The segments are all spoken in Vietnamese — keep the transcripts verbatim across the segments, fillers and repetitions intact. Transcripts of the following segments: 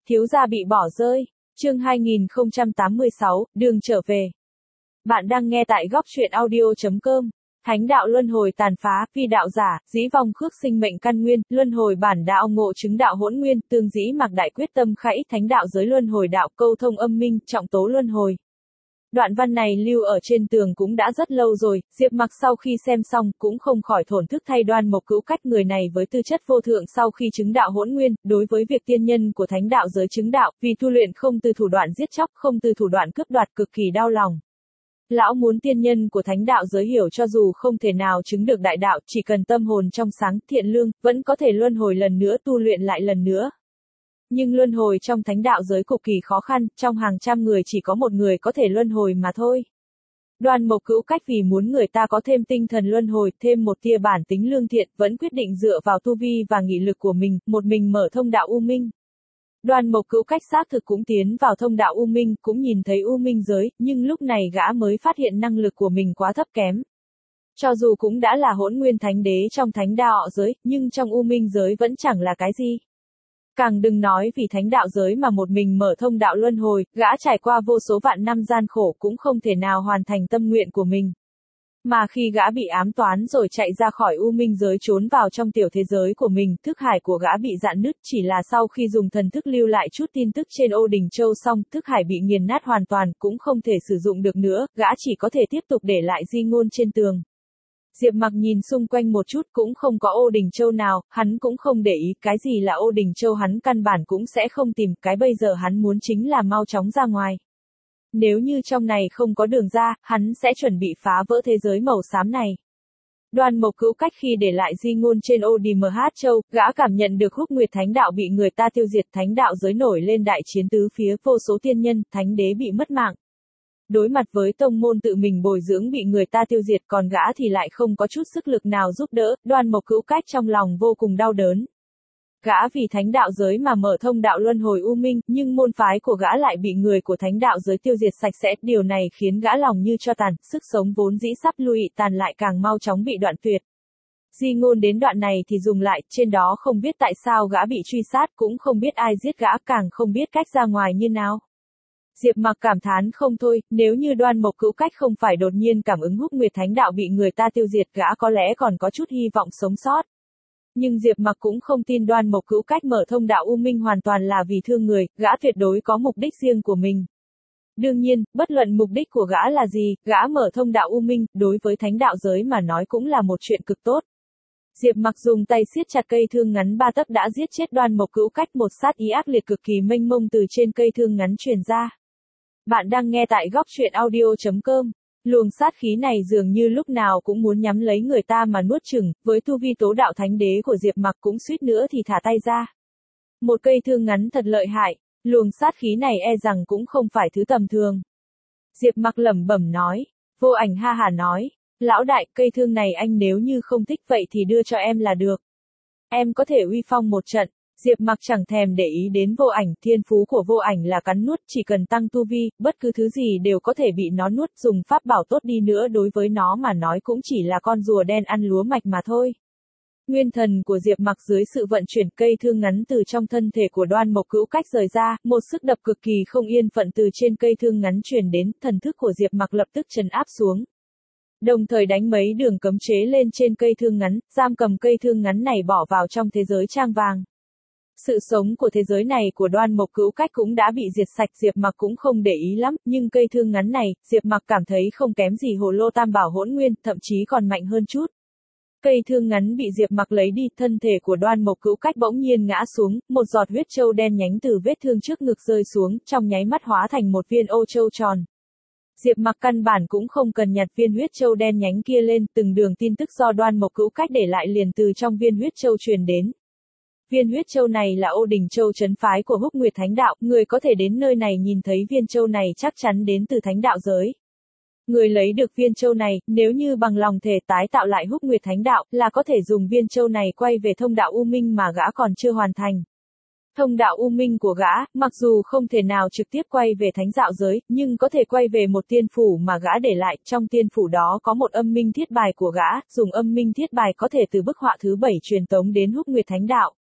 Thiếu gia bị bỏ rơi. Chương hai nghìn không trăm tám mươi sáu, đường trở về. Bạn đang nghe tại góc truyện audio chấm com. Thánh đạo luân hồi tàn phá, phi đạo giả, dĩ vong khước sinh mệnh căn nguyên, luân hồi bản đạo ngộ chứng đạo hỗn nguyên, tương dĩ mặc đại quyết tâm khải, thánh đạo giới luân hồi đạo, câu thông âm minh, trọng tố luân hồi. Đoạn văn này lưu ở trên tường cũng đã rất lâu rồi, Diệp Mặc sau khi xem xong cũng không khỏi thổn thức thay Đoan Mộc Cữu Cách người này với tư chất vô thượng sau khi chứng đạo hỗn nguyên, đối với việc tiên nhân của thánh đạo giới chứng đạo, vì tu luyện không từ thủ đoạn giết chóc, không từ thủ đoạn cướp đoạt cực kỳ đau lòng. Lão muốn tiên nhân của thánh đạo giới hiểu cho dù không thể nào chứng được đại đạo, chỉ cần tâm hồn trong sáng, thiện lương, vẫn có thể luân hồi lần nữa tu luyện lại lần nữa. Nhưng luân hồi trong thánh đạo giới cực kỳ khó khăn, trong hàng trăm người chỉ có một người có thể luân hồi mà thôi. Đoan Mộc Cữu Cách vì muốn người ta có thêm tinh thần luân hồi, thêm một tia bản tính lương thiện, vẫn quyết định dựa vào tu vi và nghị lực của mình, một mình mở thông đạo U Minh. Đoan Mộc Cữu Cách xác thực cũng tiến vào thông đạo U Minh, cũng nhìn thấy U Minh giới, nhưng lúc này gã mới phát hiện năng lực của mình quá thấp kém. Cho dù cũng đã là hỗn nguyên thánh đế trong thánh đạo giới, nhưng trong U Minh giới vẫn chẳng là cái gì. Càng đừng nói vì thánh đạo giới mà một mình mở thông đạo luân hồi, gã trải qua vô số vạn năm gian khổ cũng không thể nào hoàn thành tâm nguyện của mình. Mà khi gã bị ám toán rồi chạy ra khỏi U Minh giới trốn vào trong tiểu thế giới của mình, thức hải của gã bị rạn nứt, chỉ là sau khi dùng thần thức lưu lại chút tin tức trên Ô Đình Châu xong, thức hải bị nghiền nát hoàn toàn, cũng không thể sử dụng được nữa, gã chỉ có thể tiếp tục để lại di ngôn trên tường. Diệp Mặc nhìn xung quanh một chút cũng không có Ô Đình Châu nào, hắn cũng không để ý, cái gì là Ô Đình Châu hắn căn bản cũng sẽ không tìm, cái bây giờ hắn muốn chính là mau chóng ra ngoài. Nếu như trong này không có đường ra, hắn sẽ chuẩn bị phá vỡ thế giới màu xám này. Đoan Mộc Cữu Cách khi để lại di ngôn trên Ô Đì em hát Châu, gã cảm nhận được Húc Nguyệt Thánh Đạo bị người ta tiêu diệt, thánh đạo giới nổi lên đại chiến tứ phía, vô số tiên nhân, thánh đế bị mất mạng. Đối mặt với tông môn tự mình bồi dưỡng bị người ta tiêu diệt, còn gã thì lại không có chút sức lực nào giúp đỡ, Đoan Mộc Cữu Cách trong lòng vô cùng đau đớn. Gã vì thánh đạo giới mà mở thông đạo luân hồi U Minh, nhưng môn phái của gã lại bị người của thánh đạo giới tiêu diệt sạch sẽ, điều này khiến gã lòng như tro tàn, sức sống vốn dĩ sắp lui tàn lại càng mau chóng bị đoạn tuyệt. Di ngôn đến đoạn này thì dùng lại, trên đó không biết tại sao gã bị truy sát, cũng không biết ai giết gã, càng không biết cách ra ngoài như nào. Diệp Mặc cảm thán không thôi, nếu như Đoan Mộc Cữu Cách không phải đột nhiên cảm ứng Húc Nguyệt Thánh Đạo bị người ta tiêu diệt, gã có lẽ còn có chút hy vọng sống sót. Nhưng Diệp Mặc cũng không tin Đoan Mộc Cữu Cách mở thông đạo U Minh hoàn toàn là vì thương người, gã tuyệt đối có mục đích riêng của mình. Đương nhiên, bất luận mục đích của gã là gì, gã mở thông đạo U Minh, đối với thánh đạo giới mà nói cũng là một chuyện cực tốt. Diệp Mặc dùng tay siết chặt cây thương ngắn ba tấc đã giết chết Đoan Mộc Cữu Cách, một sát ý ác liệt cực kỳ mênh mông từ trên cây thương ngắn truyền ra. Bạn đang nghe tại góc truyện audio chấm com. Luồng sát khí này dường như lúc nào cũng muốn nhắm lấy người ta mà nuốt chửng, với tu vi tố đạo thánh đế của Diệp Mặc cũng suýt nữa thì thả tay ra. Một cây thương ngắn thật lợi hại, luồng sát khí này e rằng cũng không phải thứ tầm thường. Diệp Mặc lẩm bẩm nói, Vô Ảnh ha hà nói, lão đại, cây thương này anh nếu như không thích vậy thì đưa cho em là được. Em có thể uy phong một trận. Diệp Mặc chẳng thèm để ý đến Vô Ảnh, thiên phú của Vô Ảnh là cắn nuốt, chỉ cần tăng tu vi, bất cứ thứ gì đều có thể bị nó nuốt, dùng pháp bảo tốt đi nữa đối với nó mà nói cũng chỉ là con rùa đen ăn lúa mạch mà thôi. Nguyên thần của Diệp Mặc dưới sự vận chuyển cây thương ngắn từ trong thân thể của Đoan Mộc Cữu Cách rời ra, một sức đập cực kỳ không yên phận từ trên cây thương ngắn truyền đến, thần thức của Diệp Mặc lập tức trấn áp xuống. Đồng thời đánh mấy đường cấm chế lên trên cây thương ngắn, giam cầm cây thương ngắn này bỏ vào trong thế giới trang vàng. Sự sống của thế giới này của Đoan Mộc Cữu Cách cũng đã bị diệt sạch, Diệp Mặc cũng không để ý lắm, nhưng cây thương ngắn này, Diệp Mặc cảm thấy không kém gì Hồ Lô Tam Bảo Hỗn Nguyên, thậm chí còn mạnh hơn chút. Cây thương ngắn bị Diệp Mặc lấy đi, thân thể của Đoan Mộc Cữu Cách bỗng nhiên ngã xuống, một giọt huyết châu đen nhánh từ vết thương trước ngực rơi xuống, trong nháy mắt hóa thành một viên ô châu tròn. Diệp Mặc căn bản cũng không cần nhặt viên huyết châu đen nhánh kia lên, từng đường tin tức do Đoan Mộc Cữu Cách để lại liền từ trong viên huyết châu truyền đến. Viên huyết châu này là Ô Đình Châu trấn phái của Húc Nguyệt Thánh Đạo, người có thể đến nơi này nhìn thấy viên châu này chắc chắn đến từ thánh đạo giới. Người lấy được viên châu này, nếu như bằng lòng thể tái tạo lại Húc Nguyệt Thánh Đạo, là có thể dùng viên châu này quay về thông đạo U Minh mà gã còn chưa hoàn thành. Thông đạo U Minh của gã, mặc dù không thể nào trực tiếp quay về thánh đạo giới, nhưng có thể quay về một tiên phủ mà gã để lại, trong tiên phủ đó có một âm minh thiết bài của gã, dùng âm minh thiết bài có thể từ bức họa thứ bảy truyền tống đến Húc Nguyệt Thánh Đạo.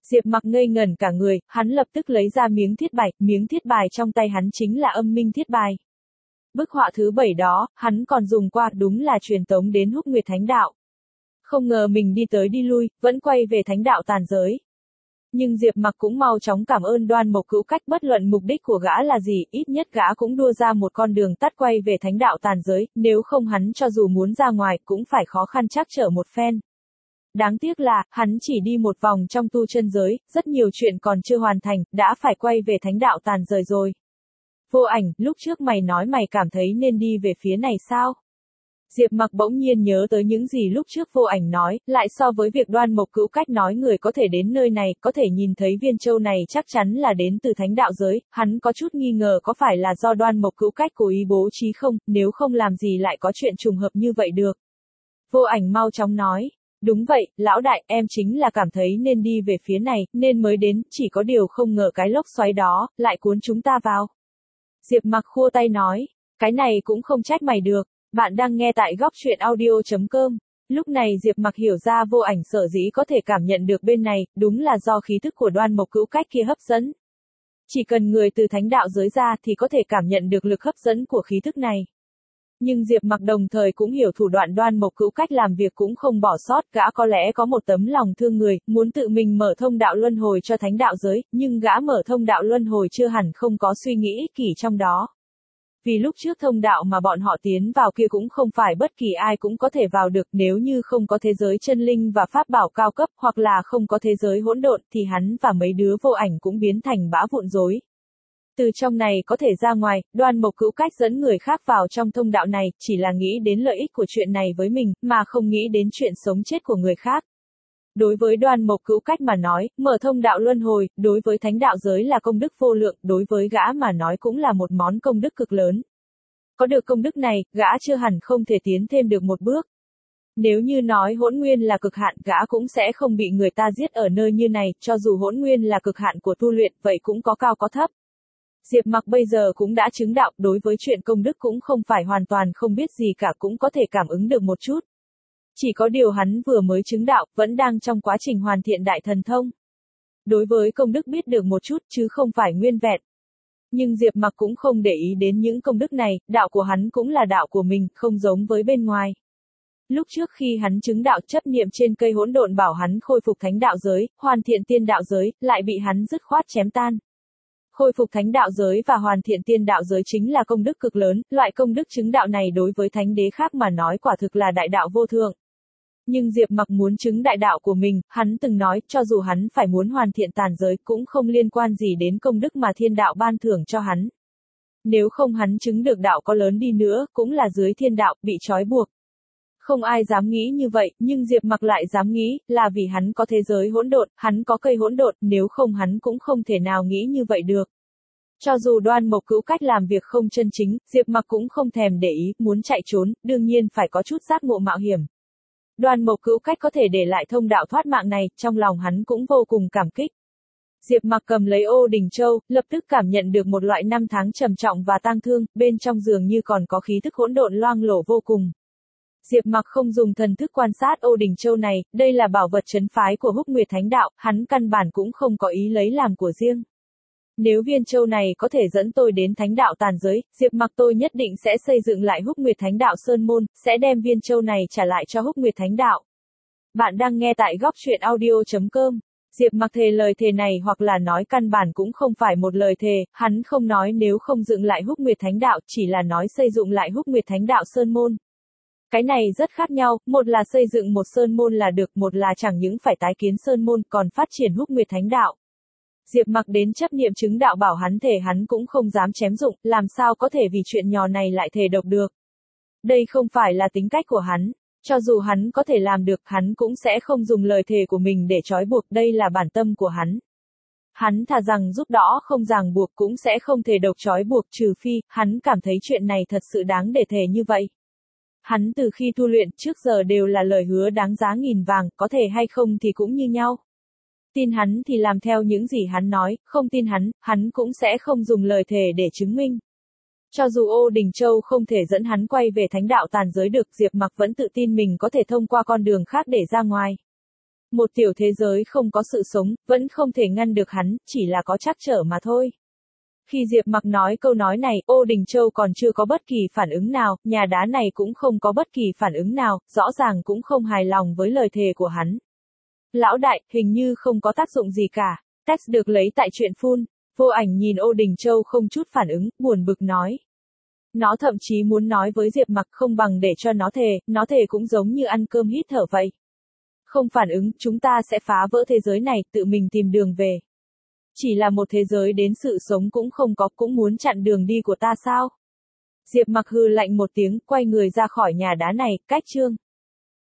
Diệp Mặc ngây ngẩn cả người, hắn lập tức lấy ra miếng thiết bài, miếng thiết bài trong tay hắn chính là âm minh thiết bài. Bức họa thứ bảy đó, hắn còn dùng qua, đúng là truyền tống đến Húc Nguyệt Thánh Đạo. Không ngờ mình đi tới đi lui, vẫn quay về Thánh Đạo tàn giới. Nhưng Diệp Mặc cũng mau chóng cảm ơn Đoan Mộc Cữu Cách, bất luận mục đích của gã là gì, ít nhất gã cũng đua ra một con đường tắt quay về Thánh Đạo tàn giới, nếu không hắn cho dù muốn ra ngoài cũng phải khó khăn trắc trở một phen. Đáng tiếc là, hắn chỉ đi một vòng trong tu chân giới, rất nhiều chuyện còn chưa hoàn thành, đã phải quay về Thánh Đạo tàn giới rồi. Vô Ảnh, lúc trước mày nói mày cảm thấy nên đi về phía này sao? Diệp Mặc bỗng nhiên nhớ tới những gì lúc trước Vô Ảnh nói, lại so với việc Đoan Mộc Cữu Cách nói người có thể đến nơi này, có thể nhìn thấy viên châu này chắc chắn là đến từ Thánh Đạo giới, hắn có chút nghi ngờ có phải là do Đoan Mộc Cữu Cách cố ý bố trí không, nếu không làm gì lại có chuyện trùng hợp như vậy được. Vô Ảnh mau chóng nói, đúng vậy, lão đại, em chính là cảm thấy nên đi về phía này, nên mới đến, chỉ có điều không ngờ cái lốc xoáy đó, lại cuốn chúng ta vào. Diệp Mặc khua tay nói, cái này cũng không trách mày được. Bạn đang nghe tại góc truyện audio chấm com. Lúc này Diệp Mặc hiểu ra Vô Ảnh sở dĩ có thể cảm nhận được bên này, đúng là do khí thức của Đoan Mộc Cữu Cách kia hấp dẫn. Chỉ cần người từ Thánh Đạo giới ra thì có thể cảm nhận được lực hấp dẫn của khí thức này. Nhưng Diệp Mặc đồng thời cũng hiểu thủ đoạn Đoan Mộc Cữu Cách làm việc cũng không bỏ sót, gã có lẽ có một tấm lòng thương người, muốn tự mình mở thông đạo luân hồi cho Thánh Đạo giới, nhưng gã mở thông đạo luân hồi chưa hẳn không có suy nghĩ ích kỷ trong đó. Vì lúc trước thông đạo mà bọn họ tiến vào kia cũng không phải bất kỳ ai cũng có thể vào được, nếu như không có thế giới chân linh và pháp bảo cao cấp, hoặc là không có thế giới hỗn độn, thì hắn và mấy đứa Vô Ảnh cũng biến thành bã vụn rối. Từ trong này có thể ra ngoài, Đoan Mộc Cữu Cách dẫn người khác vào trong thông đạo này, chỉ là nghĩ đến lợi ích của chuyện này với mình, mà không nghĩ đến chuyện sống chết của người khác. Đối với Đoan Mộc Cữu Cách mà nói, mở thông đạo luân hồi, đối với Thánh Đạo giới là công đức vô lượng, đối với gã mà nói cũng là một món công đức cực lớn. Có được công đức này, gã chưa hẳn không thể tiến thêm được một bước. Nếu như nói hỗn nguyên là cực hạn, gã cũng sẽ không bị người ta giết ở nơi như này, cho dù hỗn nguyên là cực hạn của tu luyện, vậy cũng có cao có thấp. Diệp Mặc bây giờ cũng đã chứng đạo, đối với chuyện công đức cũng không phải hoàn toàn không biết gì cả, cũng có thể cảm ứng được một chút. Chỉ có điều hắn vừa mới chứng đạo, vẫn đang trong quá trình hoàn thiện đại thần thông. Đối với công đức biết được một chút, chứ không phải nguyên vẹn. Nhưng Diệp Mặc cũng không để ý đến những công đức này, đạo của hắn cũng là đạo của mình, không giống với bên ngoài. Lúc trước khi hắn chứng đạo, chấp niệm trên cây hỗn độn bảo hắn khôi phục Thánh Đạo giới, hoàn thiện Tiên Đạo giới, lại bị hắn dứt khoát chém tan. Khôi phục Thánh Đạo giới và hoàn thiện Tiên Đạo giới chính là công đức cực lớn, loại công đức chứng đạo này đối với thánh đế khác mà nói quả thực là đại đạo vô thượng. Nhưng Diệp Mặc muốn chứng đại đạo của mình, hắn từng nói, cho dù hắn phải muốn hoàn thiện tàn giới cũng không liên quan gì đến công đức mà thiên đạo ban thưởng cho hắn. Nếu không hắn chứng được đạo có lớn đi nữa, cũng là dưới thiên đạo, bị trói buộc. Không ai dám nghĩ như vậy, nhưng Diệp Mặc lại dám nghĩ, là vì hắn có thế giới hỗn độn, hắn có cây hỗn độn, nếu không hắn cũng không thể nào nghĩ như vậy được. Cho dù Đoan Mộc Cữu Cách làm việc không chân chính, Diệp Mặc cũng không thèm để ý, muốn chạy trốn, đương nhiên phải có chút giác ngộ mạo hiểm. Đoan Mộc Cữu Cách có thể để lại thông đạo thoát mạng này, trong lòng hắn cũng vô cùng cảm kích. Diệp Mặc cầm lấy ô đình châu, lập tức cảm nhận được một loại năm tháng trầm trọng và tang thương, bên trong dường như còn có khí thức hỗn độn loang lổ vô cùng. Diệp Mặc không dùng thần thức quan sát ô đình châu này, đây là bảo vật trấn phái của Húc Nguyệt Thánh Đạo, hắn căn bản cũng không có ý lấy làm của riêng. Nếu viên châu này có thể dẫn tôi đến Thánh Đạo tàn giới, Diệp Mặc tôi nhất định sẽ xây dựng lại Húc Nguyệt Thánh Đạo Sơn Môn, sẽ đem viên châu này trả lại cho Húc Nguyệt Thánh Đạo. Bạn đang nghe tại góc truyện audio chấm com. Diệp Mặc thề lời thề này hoặc là nói căn bản cũng không phải một lời thề, hắn không nói nếu không dựng lại Húc Nguyệt Thánh Đạo, chỉ là nói xây dựng lại Húc Nguyệt Thánh Đạo Sơn Môn. Cái này rất khác nhau, một là xây dựng một sơn môn là được, một là chẳng những phải tái kiến sơn môn còn phát triển Húc Nguyệt Thánh Đạo. Diệp Mặc đến chấp niệm chứng đạo bảo hắn thể hắn cũng không dám chém dụng, làm sao có thể vì chuyện nhỏ này lại thề độc được. Đây không phải là tính cách của hắn, cho dù hắn có thể làm được, hắn cũng sẽ không dùng lời thề của mình để trói buộc, đây là bản tâm của hắn. Hắn thà rằng giúp đỡ không ràng buộc cũng sẽ không thể độc trói buộc, trừ phi, hắn cảm thấy chuyện này thật sự đáng để thề như vậy. Hắn từ khi tu luyện trước giờ đều là lời hứa đáng giá nghìn vàng, có thể hay không thì cũng như nhau. Tin hắn thì làm theo những gì hắn nói, không tin hắn, hắn cũng sẽ không dùng lời thề để chứng minh. Cho dù Ô Đình Châu không thể dẫn hắn quay về Thánh Đạo tàn giới được, Diệp Mặc vẫn tự tin mình có thể thông qua con đường khác để ra ngoài. Một tiểu thế giới không có sự sống, vẫn không thể ngăn được hắn, chỉ là có trắc trở mà thôi. Khi Diệp Mặc nói câu nói này, Ô Đình Châu còn chưa có bất kỳ phản ứng nào, nhà đá này cũng không có bất kỳ phản ứng nào, rõ ràng cũng không hài lòng với lời thề của hắn. Lão đại, hình như không có tác dụng gì cả. Text được lấy tại truyện phun. Vô Ảnh nhìn Ô Đình Châu không chút phản ứng, buồn bực nói. Nó thậm chí muốn nói với Diệp Mặc không bằng để cho nó thề, nó thề cũng giống như ăn cơm hít thở vậy. Không phản ứng, chúng ta sẽ phá vỡ thế giới này, tự mình tìm đường về. Chỉ là một thế giới đến sự sống cũng không có, cũng muốn chặn đường đi của ta sao? Diệp Mặc hừ lạnh một tiếng, quay người ra khỏi nhà đá này, cách chương.